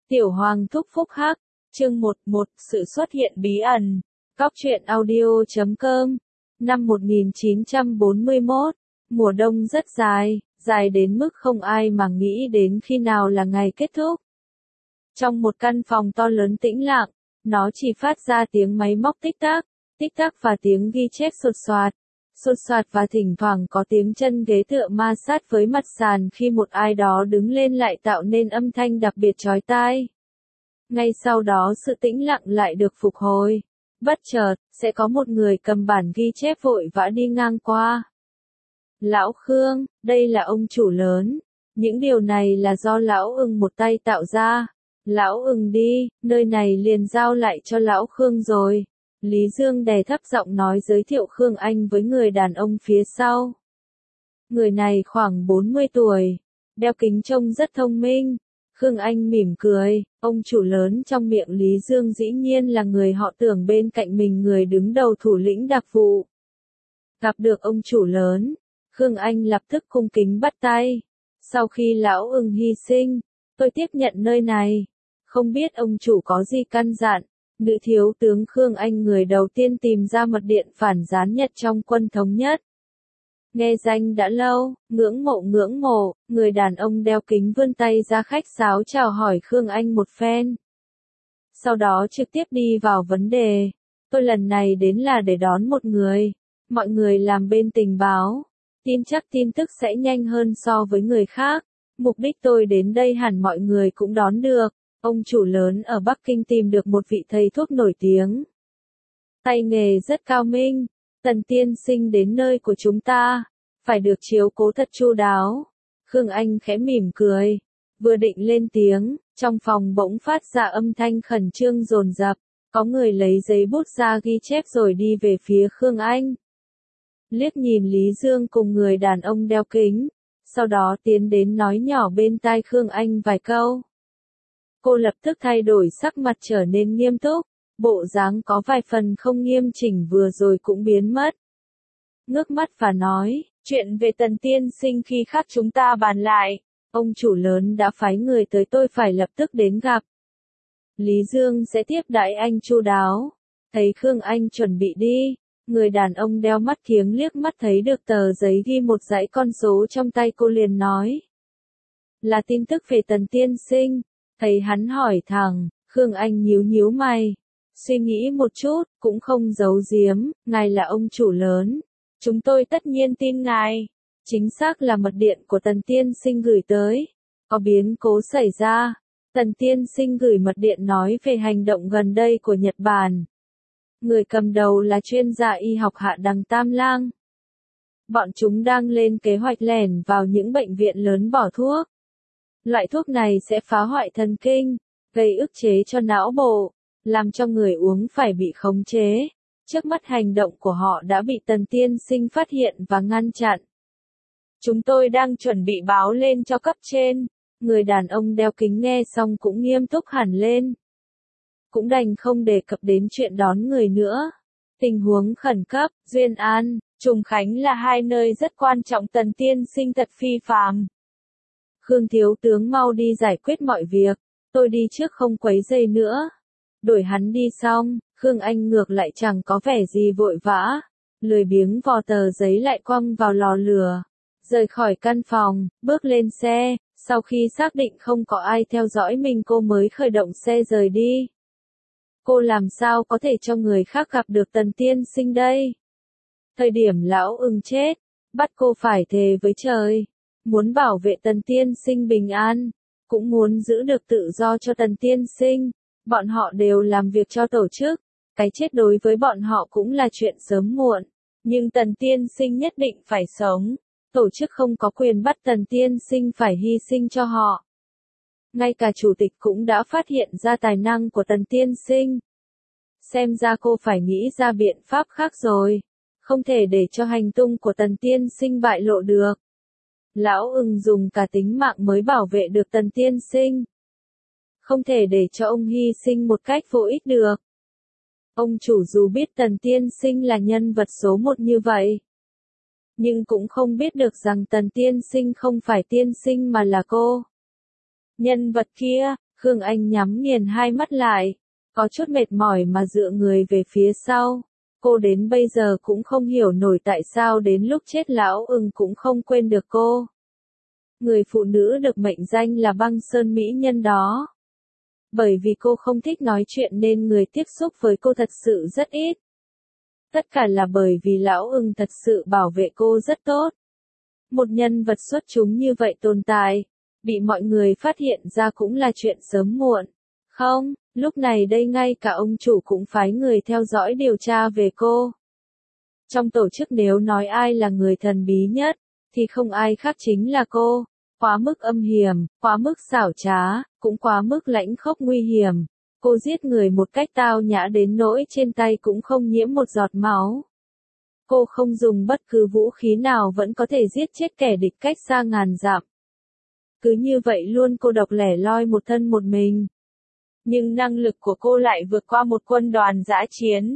Tiểu Hoàng thúc phúc hắc, chương 11, sự xuất hiện bí ẩn. Góc truyện audio.com. Năm 1941, mùa đông rất dài, dài đến mức không ai mà nghĩ đến khi nào là ngày kết thúc. Trong một căn phòng to lớn tĩnh lặng, nó chỉ phát ra tiếng máy móc tích tắc và tiếng ghi chép sột soạt và thỉnh thoảng có tiếng chân ghế tựa ma sát với mặt sàn khi một ai đó đứng lên lại tạo nên âm thanh đặc biệt chói tai. Ngay sau đó sự tĩnh lặng lại được phục hồi. Bất chợt, sẽ có một người cầm bản ghi chép vội vã đi ngang qua. Lão Khương, đây là ông chủ lớn. Những điều này là do Lão Ưng một tay tạo ra. Lão Ưng đi, nơi này liền giao lại cho Lão Khương rồi. Lý Dương đè thấp giọng nói giới thiệu Khương Anh với người đàn ông phía sau. Người này khoảng 40 tuổi, đeo kính trông rất thông minh. Khương Anh mỉm cười, ông chủ lớn trong miệng Lý Dương dĩ nhiên là người họ Tưởng bên cạnh mình, người đứng đầu thủ lĩnh đặc vụ. Gặp được ông chủ lớn, Khương Anh lập tức cung kính bắt tay. Sau khi Lão Ưng hy sinh, tôi tiếp nhận nơi này. Không biết ông chủ có gì căn dặn. Nữ thiếu tướng Khương Anh người đầu tiên tìm ra mật điện phản gián Nhật trong quân thống nhất. Nghe danh đã lâu, ngưỡng mộ, người đàn ông đeo kính vươn tay ra khách sáo chào hỏi Khương Anh một phen. Sau đó trực tiếp đi vào vấn đề. Tôi lần này đến là để đón một người. Mọi người làm bên tình báo. Tin chắc tin tức sẽ nhanh hơn so với người khác. Mục đích tôi đến đây hẳn mọi người cũng đón được. Ông chủ lớn ở Bắc Kinh tìm được một vị thầy thuốc nổi tiếng. Tay nghề rất cao minh. Tần tiên sinh đến nơi của chúng ta, phải được chiếu cố thật chu đáo. Khương Anh khẽ mỉm cười. Vừa định lên tiếng, trong phòng bỗng phát ra âm thanh khẩn trương dồn dập. Có người lấy giấy bút ra ghi chép rồi đi về phía Khương Anh. Liếc nhìn Lý Dương cùng người đàn ông đeo kính. Sau đó tiến đến nói nhỏ bên tai Khương Anh vài câu. Cô lập tức thay đổi sắc mặt trở nên nghiêm túc, bộ dáng có vài phần không nghiêm chỉnh vừa rồi cũng biến mất. Ngước mắt và nói, chuyện về Tần tiên sinh khi khác chúng ta bàn lại, ông chủ lớn đã phái người tới, tôi phải lập tức đến gặp. Lý Dương sẽ tiếp đãi anh chu đáo. Thấy Khương Anh chuẩn bị đi, người đàn ông đeo mắt kiếng liếc mắt thấy được tờ giấy ghi một dãy con số trong tay cô liền nói. Là tin tức về Tần tiên sinh. Thấy hắn hỏi thẳng, Khương Anh nhíu mày. Suy nghĩ một chút, cũng không giấu giếm, ngài là ông chủ lớn. Chúng tôi tất nhiên tin ngài. Chính xác là mật điện của Tần tiên sinh gửi tới. Có biến cố xảy ra. Tần tiên sinh gửi mật điện nói về hành động gần đây của Nhật Bản. Người cầm đầu là chuyên gia y học Hạ Đằng Tam Lang. Bọn chúng đang lên kế hoạch lẻn vào những bệnh viện lớn bỏ thuốc. Loại thuốc này sẽ phá hoại thần kinh, gây ức chế cho não bộ, làm cho người uống phải bị khống chế. Trước mắt hành động của họ đã bị Tần tiên sinh phát hiện và ngăn chặn. Chúng tôi đang chuẩn bị báo lên cho cấp trên. Người đàn ông đeo kính nghe xong cũng nghiêm túc hẳn lên. Cũng đành không đề cập đến chuyện đón người nữa. Tình huống khẩn cấp, Duyên An, Trùng Khánh là hai nơi rất quan trọng, Tần tiên sinh thật phi phàm. Khương thiếu tướng mau đi giải quyết mọi việc, tôi đi trước không quấy rầy nữa. Đổi hắn đi xong, Khương Anh ngược lại chẳng có vẻ gì vội vã, lười biếng vò tờ giấy lại quăng vào lò lửa, rời khỏi căn phòng, bước lên xe, sau khi xác định không có ai theo dõi mình cô mới khởi động xe rời đi. Cô làm sao có thể cho người khác gặp được Tần tiên sinh đây? Thời điểm Lão Ưng chết, bắt cô phải thề với trời. Muốn bảo vệ Tần tiên sinh bình an, cũng muốn giữ được tự do cho Tần tiên sinh, bọn họ đều làm việc cho tổ chức, cái chết đối với bọn họ cũng là chuyện sớm muộn, nhưng Tần tiên sinh nhất định phải sống, tổ chức không có quyền bắt Tần tiên sinh phải hy sinh cho họ. Ngay cả chủ tịch cũng đã phát hiện ra tài năng của Tần tiên sinh. Xem ra cô phải nghĩ ra biện pháp khác rồi, không thể để cho hành tung của Tần tiên sinh bại lộ được. Lão Ưng dùng cả tính mạng mới bảo vệ được Tần tiên sinh. Không thể để cho ông hy sinh một cách vô ích được. Ông chủ dù biết Tần tiên sinh là nhân vật số một như vậy, nhưng cũng không biết được rằng Tần tiên sinh không phải tiên sinh mà là cô. Nhân vật kia, Khương Anh nhắm nghiền hai mắt lại, có chút mệt mỏi mà dựa người về phía sau. Cô đến bây giờ cũng không hiểu nổi tại sao đến lúc chết lão ưng cũng không quên được cô. Người phụ nữ được mệnh danh là băng sơn mỹ nhân đó. Bởi vì cô không thích nói chuyện nên người tiếp xúc với cô thật sự rất ít. Tất cả là bởi vì lão ưng thật sự bảo vệ cô rất tốt. Một nhân vật xuất chúng như vậy tồn tại, bị mọi người phát hiện ra cũng là chuyện sớm muộn. Không, lúc này đây ngay cả ông chủ cũng phái người theo dõi điều tra về cô. Trong tổ chức nếu nói ai là người thần bí nhất, thì không ai khác chính là cô. Quá mức âm hiểm, quá mức xảo trá, cũng quá mức lãnh khốc nguy hiểm. Cô giết người một cách tao nhã đến nỗi trên tay cũng không nhiễm một giọt máu. Cô không dùng bất cứ vũ khí nào vẫn có thể giết chết kẻ địch cách xa ngàn dặm. Cứ như vậy luôn cô độc lẻ loi một thân một mình. Nhưng năng lực của cô lại vượt qua một quân đoàn dã chiến.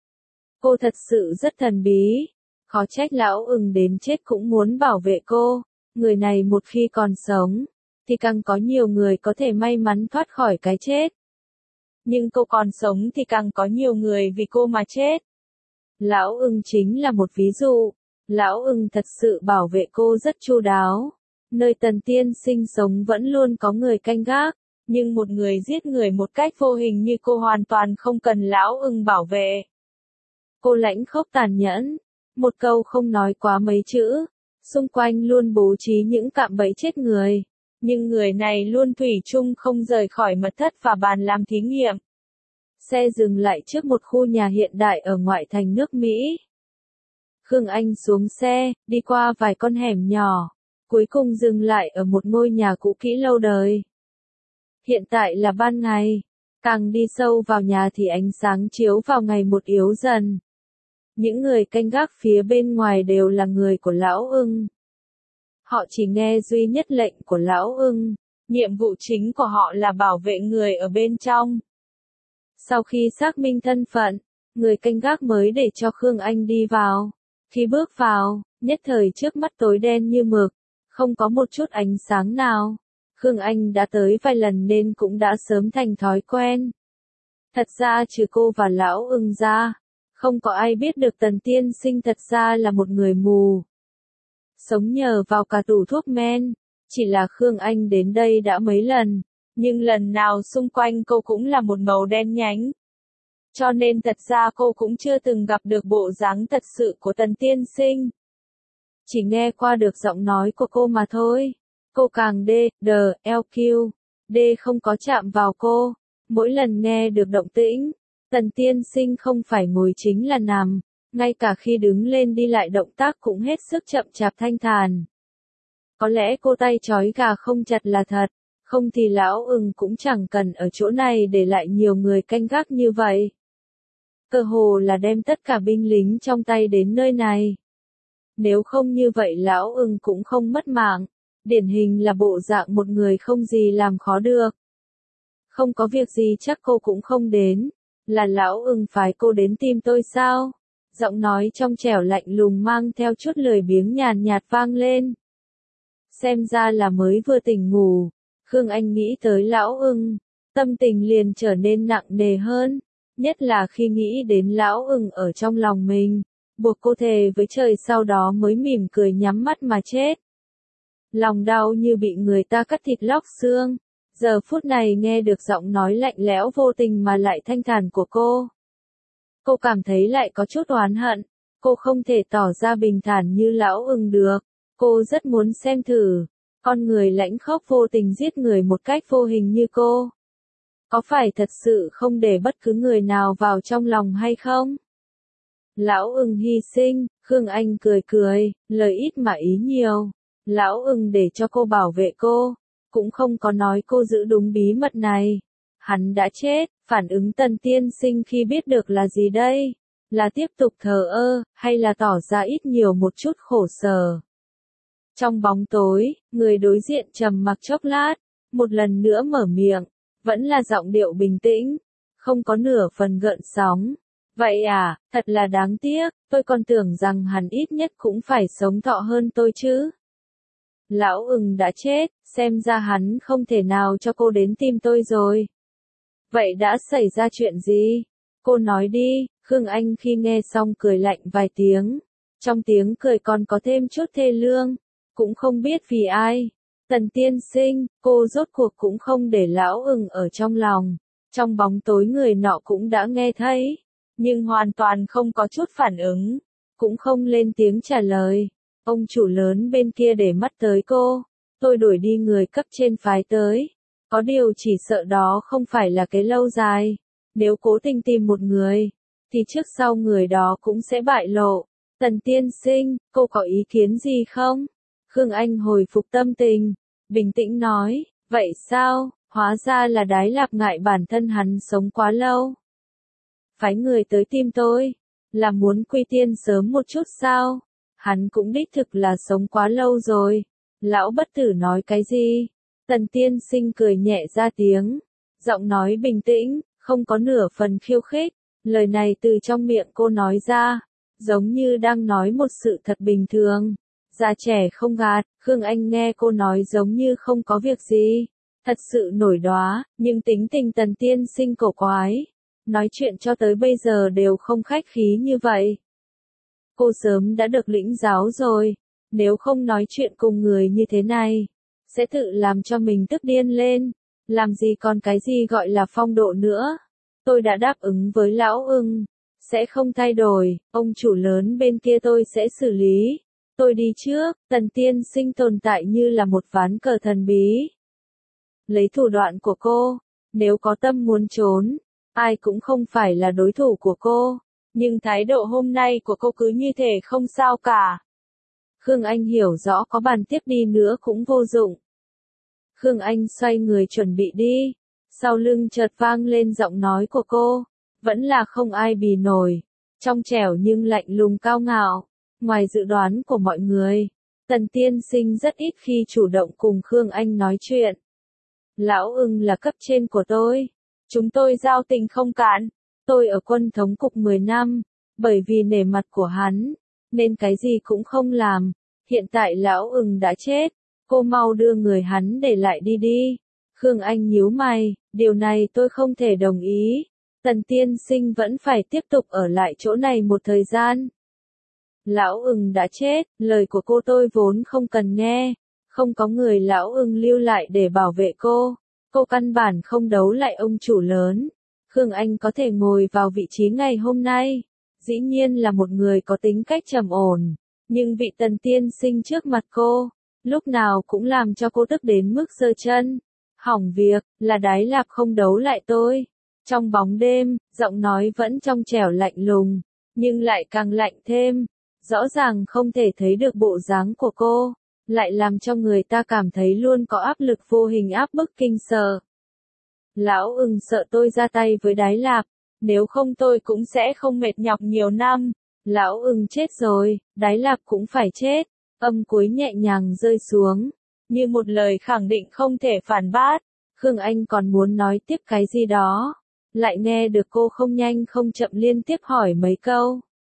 Cô thật sự rất thần bí. Khó trách lão ưng đến chết cũng muốn bảo vệ cô. Người này một khi còn sống, thì càng có nhiều người có thể may mắn thoát khỏi cái chết. Nhưng cô còn sống thì càng có nhiều người vì cô mà chết. Lão ưng chính là một ví dụ. Lão ưng thật sự bảo vệ cô rất chu đáo. Nơi Tần Tiên Sinh sống vẫn luôn có người canh gác. Nhưng một người giết người một cách vô hình như cô hoàn toàn không cần lão ưng bảo vệ. Cô lãnh khốc tàn nhẫn. Một câu không nói quá mấy chữ. Xung quanh luôn bố trí những cạm bẫy chết người. Nhưng người này luôn thủy chung không rời khỏi mật thất và bàn làm thí nghiệm. Xe dừng lại trước một khu nhà hiện đại ở ngoại thành nước Mỹ. Khương Anh xuống xe, đi qua vài con hẻm nhỏ. Cuối cùng dừng lại ở một ngôi nhà cũ kỹ lâu đời. Hiện tại là ban ngày. Càng đi sâu vào nhà thì ánh sáng chiếu vào ngày một yếu dần. Những người canh gác phía bên ngoài đều là người của lão ưng. Họ chỉ nghe duy nhất lệnh của lão ưng. Nhiệm vụ chính của họ là bảo vệ người ở bên trong. Sau khi xác minh thân phận, người canh gác mới để cho Khương Anh đi vào. Khi bước vào, nhất thời trước mắt tối đen như mực, không có một chút ánh sáng nào. Khương Anh đã tới vài lần nên cũng đã sớm thành thói quen. Thật ra trừ cô và lão ưng ra, không có ai biết được Tần Tiên Sinh thật ra là một người mù. Sống nhờ vào cả tủ thuốc men, chỉ là Khương Anh đến đây đã mấy lần, nhưng lần nào xung quanh cô cũng là một màu đen nhánh. Cho nên thật ra cô cũng chưa từng gặp được bộ dáng thật sự của Tần Tiên Sinh. Chỉ nghe qua được giọng nói của cô mà thôi. Cô càng LQ, D không có chạm vào cô. Mỗi lần nghe được động tĩnh, Tần Tiên Sinh không phải ngồi chính là nằm, ngay cả khi đứng lên đi lại động tác cũng hết sức chậm chạp thanh thản. Có lẽ cô tay trói gà không chặt là thật, không thì lão ưng cũng chẳng cần ở chỗ này để lại nhiều người canh gác như vậy. Cơ hồ là đem tất cả binh lính trong tay đến nơi này. Nếu không như vậy lão ưng cũng không mất mạng, điển hình là bộ dạng một người không gì làm khó được. Không có việc gì chắc cô cũng không đến, là lão ưng phái cô đến tìm tôi sao? Giọng nói trong trẻo lạnh lùng mang theo chút lười biếng nhàn nhạt vang lên. Xem ra là mới vừa tỉnh ngủ, Khương Anh nghĩ tới lão ưng, tâm tình liền trở nên nặng nề hơn, nhất là khi nghĩ đến lão ưng ở trong lòng mình, buộc cô thề với trời sau đó mới mỉm cười nhắm mắt mà chết. Lòng đau như bị người ta cắt thịt lóc xương, giờ phút này nghe được giọng nói lạnh lẽo vô tình mà lại thanh thản của cô. Cô cảm thấy lại có chút oán hận, cô không thể tỏ ra bình thản như lão ưng được, cô rất muốn xem thử, con người lãnh khốc vô tình giết người một cách vô hình như cô. Có phải thật sự không để bất cứ người nào vào trong lòng hay không? Lão ưng hy sinh, Khương Anh cười cười, lời ít mà ý nhiều. Lão ưng để cho cô bảo vệ cô, cũng không có nói cô giữ đúng bí mật này. Hắn đã chết, phản ứng Tần Tiên Sinh khi biết được là gì đây? Là tiếp tục thờ ơ, hay là tỏ ra ít nhiều một chút khổ sở? Trong bóng tối, người đối diện trầm mặc chốc lát, một lần nữa mở miệng, vẫn là giọng điệu bình tĩnh, không có nửa phần gợn sóng. Vậy à, thật là đáng tiếc, tôi còn tưởng rằng hắn ít nhất cũng phải sống thọ hơn tôi chứ. Lão ưng đã chết, xem ra hắn không thể nào cho cô đến tìm tôi rồi. Vậy đã xảy ra chuyện gì? Cô nói đi. Khương Anh khi nghe xong cười lạnh vài tiếng. Trong tiếng cười còn có thêm chút thê lương. Cũng không biết vì ai. Tần tiên sinh, cô rốt cuộc cũng không để lão ưng ở trong lòng. Trong bóng tối người nọ cũng đã nghe thấy. Nhưng hoàn toàn không có chút phản ứng. Cũng không lên tiếng trả lời. Ông chủ lớn bên kia để mắt tới cô. Tôi đuổi đi người cấp trên phái tới. Có điều chỉ sợ đó không phải là cái lâu dài. Nếu cố tình tìm một người, thì trước sau người đó cũng sẽ bại lộ. Tần tiên sinh, cô có ý kiến gì không? Khương Anh hồi phục tâm tình, bình tĩnh nói, vậy sao, hóa ra là Đái Lạp ngại bản thân hắn sống quá lâu. Phái người tới tìm tôi, là muốn quy tiên sớm một chút sao? Hắn cũng đích thực là sống quá lâu rồi. Lão bất tử nói cái gì? Tần tiên sinh cười nhẹ ra tiếng, giọng nói bình tĩnh, không có nửa phần khiêu khích. Lời này từ trong miệng cô nói ra, giống như đang nói một sự thật bình thường. Già trẻ không gạt, Khương Anh nghe cô nói giống như không có việc gì. Thật sự nổi đoá, nhưng tính tình tần tiên sinh cổ quái. Nói chuyện cho tới bây giờ đều không khách khí như vậy. Cô sớm đã được lĩnh giáo rồi, nếu không nói chuyện cùng người như thế này, sẽ tự làm cho mình tức điên lên. Làm gì còn cái gì gọi là phong độ nữa. Tôi đã đáp ứng với lão ưng, sẽ không thay đổi, ông chủ lớn bên kia tôi sẽ xử lý. Tôi đi trước, tần tiên sinh tồn tại như là một ván cờ thần bí. Lấy thủ đoạn của cô, nếu có tâm muốn trốn, ai cũng không phải là đối thủ của cô. Nhưng thái độ hôm nay của cô cứ như thể không sao cả. Khương Anh hiểu rõ có bàn tiếp đi nữa cũng vô dụng. Khương Anh xoay người chuẩn bị đi. Sau lưng chợt vang lên giọng nói của cô. Vẫn là không ai bì nổi. Trong trẻo nhưng lạnh lùng cao ngạo. Ngoài dự đoán của mọi người, Tần tiên sinh rất ít khi chủ động cùng Khương Anh nói chuyện. Lão ưng là cấp trên của tôi. Chúng tôi giao tình không cạn. Tôi ở quân thống cục 10 năm. Bởi vì nể mặt của hắn, nên cái gì cũng không làm. Hiện tại lão ưng đã chết. Cô mau đưa người hắn để lại đi đi. Khương Anh nhíu mày, điều này tôi không thể đồng ý. Tần tiên sinh vẫn phải tiếp tục ở lại chỗ này một thời gian. Lão ưng đã chết, lời của cô tôi vốn không cần nghe. Không có người lão ưng lưu lại để bảo vệ cô. Cô căn bản không đấu lại ông chủ lớn. Khương Anh có thể ngồi vào vị trí ngày hôm nay. Dĩ nhiên là một người có tính cách trầm ổn. Nhưng vị tần tiên sinh trước mặt cô, lúc nào cũng làm cho cô tức đến mức giơ chân. Hỏng việc, là Đái Lạp không đấu lại tôi. Trong bóng đêm, giọng nói vẫn trong trẻo lạnh lùng, nhưng lại càng lạnh thêm. Rõ ràng không thể thấy được bộ dáng của cô, lại làm cho người ta cảm thấy luôn có áp lực vô hình áp bức kinh sợ. Lão ưng sợ tôi ra tay với Đái Lạp, nếu không tôi cũng sẽ không mệt nhọc nhiều năm. Lão ưng chết rồi, Đái Lạp cũng phải chết. Âm cuối nhẹ nhàng rơi xuống, như một lời khẳng định không thể phản bác. Khương Anh còn muốn nói tiếp cái gì đó, lại nghe được cô không nhanh không chậm liên tiếp hỏi mấy câu.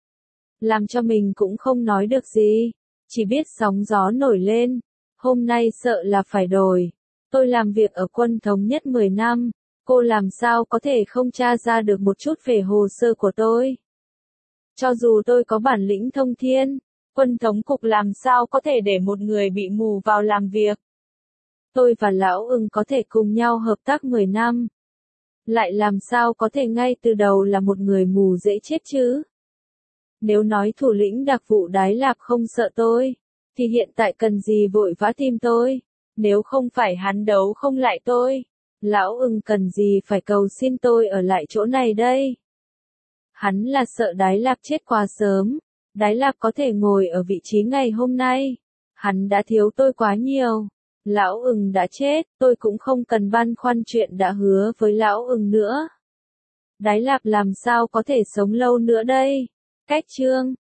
Làm cho mình cũng không nói được gì, chỉ biết sóng gió nổi lên. Hôm nay sợ là phải đổi. Tôi làm việc ở quân thống nhất 10 năm, cô làm sao có thể không tra ra được một chút về hồ sơ của tôi. Cho dù tôi có bản lĩnh thông thiên, quân thống cục làm sao có thể để một người bị mù vào làm việc. Tôi và lão ưng có thể cùng nhau hợp tác 10 năm. Lại làm sao có thể ngay từ đầu là một người mù dễ chết chứ? Nếu nói thủ lĩnh đặc vụ Đái Lạp không sợ tôi, thì hiện tại cần gì vội vã tìm tôi? Nếu không phải hắn đấu không lại tôi, lão ưng cần gì phải cầu xin tôi ở lại chỗ này đây? Hắn là sợ Đái Lạp chết quá sớm. Đái Lạp có thể ngồi ở vị trí ngày hôm nay. Hắn đã thiếu tôi quá nhiều. Lão ưng đã chết, tôi cũng không cần băn khoăn chuyện đã hứa với lão ưng nữa. Đái Lạp làm sao có thể sống lâu nữa đây? Cách chương